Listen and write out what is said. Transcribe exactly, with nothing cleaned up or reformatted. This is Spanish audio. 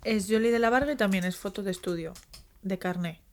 Es Jolie de la Varga y también es foto de estudio, de carné.